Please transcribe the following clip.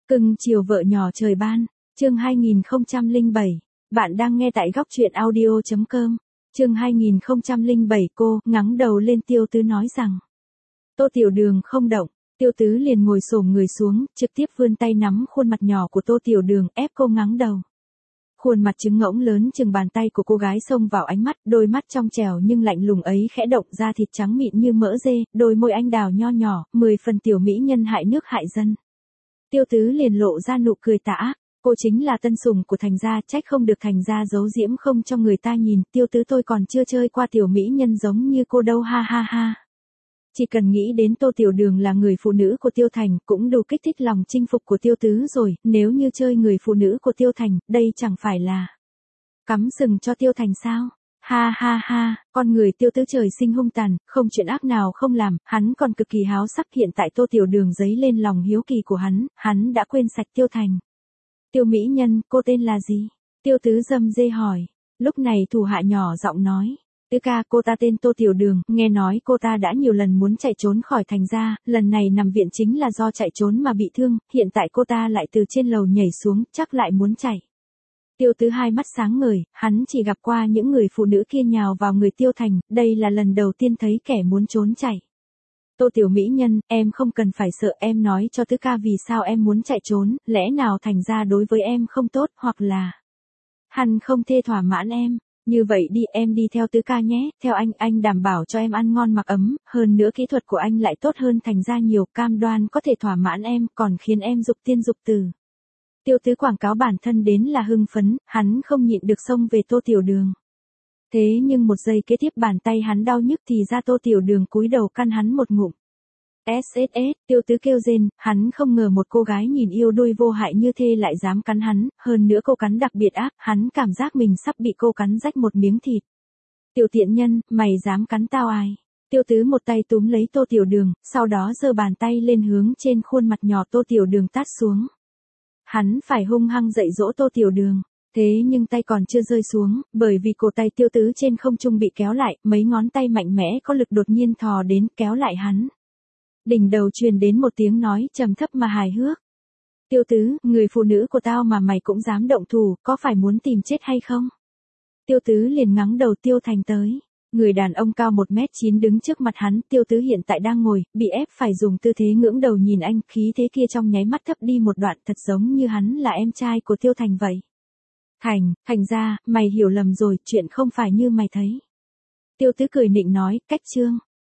Cưng chiều vợ nhỏ trời ban, chương 2007. Bạn đang nghe tại góc truyện audio.com. Chương 2007 cô ngắng đầu lên Tiêu Tứ nói rằng. Tô Tiểu Đường không động, Tiêu Tứ liền ngồi xổm người xuống, trực tiếp vươn tay nắm khuôn mặt nhỏ của Tô Tiểu Đường ép cô ngắng đầu. Khuôn mặt trứng ngỗng lớn chừng bàn tay của cô gái xông vào ánh mắt, đôi mắt trong trẻo nhưng lạnh lùng ấy khẽ động, da thịt trắng mịn như mỡ dê, đôi môi anh đào nho nhỏ, 10 phần tiểu mỹ nhân hại nước hại dân. Tiêu Tứ liền lộ ra nụ cười tà ác, cô chính là tân sủng của Thành gia, trách không được Thành gia giấu diễm không cho người ta nhìn, Tiêu Tứ tôi còn chưa chơi qua tiểu mỹ nhân giống như cô đâu, ha ha ha. Chỉ cần nghĩ đến Tô Tiểu Đường là người phụ nữ của Tiêu Thành cũng đủ kích thích lòng chinh phục của Tiêu Tứ rồi, nếu như chơi người phụ nữ của Tiêu Thành, đây chẳng phải là cắm sừng cho Tiêu Thành sao? Ha ha ha, con người Tiêu Tứ trời sinh hung tàn, không chuyện ác nào không làm, hắn còn cực kỳ háo sắc, hiện tại Tô Tiểu Đường dấy lên lòng hiếu kỳ của hắn đã quên sạch Tiêu Thành. Tiêu mỹ nhân, cô tên là gì? Tiêu Tứ râm dê hỏi. Lúc này thủ hạ nhỏ giọng nói. Tứ ca, cô ta tên Tô Tiểu Đường, nghe nói cô ta đã nhiều lần muốn chạy trốn khỏi Thành gia, lần này nằm viện chính là do chạy trốn mà bị thương, hiện tại cô ta lại từ trên lầu nhảy xuống, chắc lại muốn chạy. Tiêu Tứ hai mắt sáng ngời, hắn chỉ gặp qua những người phụ nữ kia nhào vào người Tiêu Thành, đây là lần đầu tiên thấy kẻ muốn trốn chạy. Tô tiểu mỹ nhân, em không cần phải sợ, em nói cho Tứ ca vì sao em muốn chạy trốn, lẽ nào Thành gia đối với em không tốt, hoặc là hắn không thê thỏa mãn em. Như vậy đi, em đi theo Tứ ca nhé, theo anh đảm bảo cho em ăn ngon mặc ấm, hơn nữa kỹ thuật của anh lại tốt hơn Thành gia nhiều, cam đoan có thể thỏa mãn em, còn khiến em dục tiên dục tử. Tiêu Tứ quảng cáo bản thân đến là hưng phấn, hắn không nhịn được xông về Tô Tiểu Đường. Thế nhưng một giây kế tiếp bàn tay hắn đau nhức thì ra Tô Tiểu Đường cúi đầu căn hắn một ngụm. SSS, Tiêu Tứ kêu rên, hắn không ngờ một cô gái nhìn yêu đuôi vô hại như thế lại dám cắn hắn, hơn nữa cô cắn đặc biệt ác, hắn cảm giác mình sắp bị cô cắn rách một miếng thịt. Tiểu tiện nhân, mày dám cắn tao ai? Tiêu Tứ một tay túm lấy Tô Tiểu Đường, sau đó giơ bàn tay lên hướng trên khuôn mặt nhỏ Tô Tiểu Đường tát xuống. Hắn phải hung hăng dạy dỗ Tô Tiểu Đường. Thế nhưng tay còn chưa rơi xuống, bởi vì cổ tay Tiêu Tứ trên không trung bị kéo lại, mấy ngón tay mạnh mẽ có lực đột nhiên thò đến kéo lại hắn. Đỉnh đầu truyền đến một tiếng nói trầm thấp mà hài hước. Tiêu Tứ, người phụ nữ của tao mà mày cũng dám động thủ, có phải muốn tìm chết hay không? Tiêu Tứ liền ngắng đầu Tiêu Thành tới. Người đàn ông cao 1m9 đứng trước mặt hắn, Tiêu Tứ hiện tại đang ngồi, bị ép phải dùng tư thế ngưỡng đầu nhìn anh, khí thế kia trong nháy mắt thấp đi một đoạn, thật giống như hắn là em trai của Tiêu Thành vậy. Thành ra, mày hiểu lầm rồi, chuyện không phải như mày thấy. Tiêu Tứ cười nịnh nói, cách trương.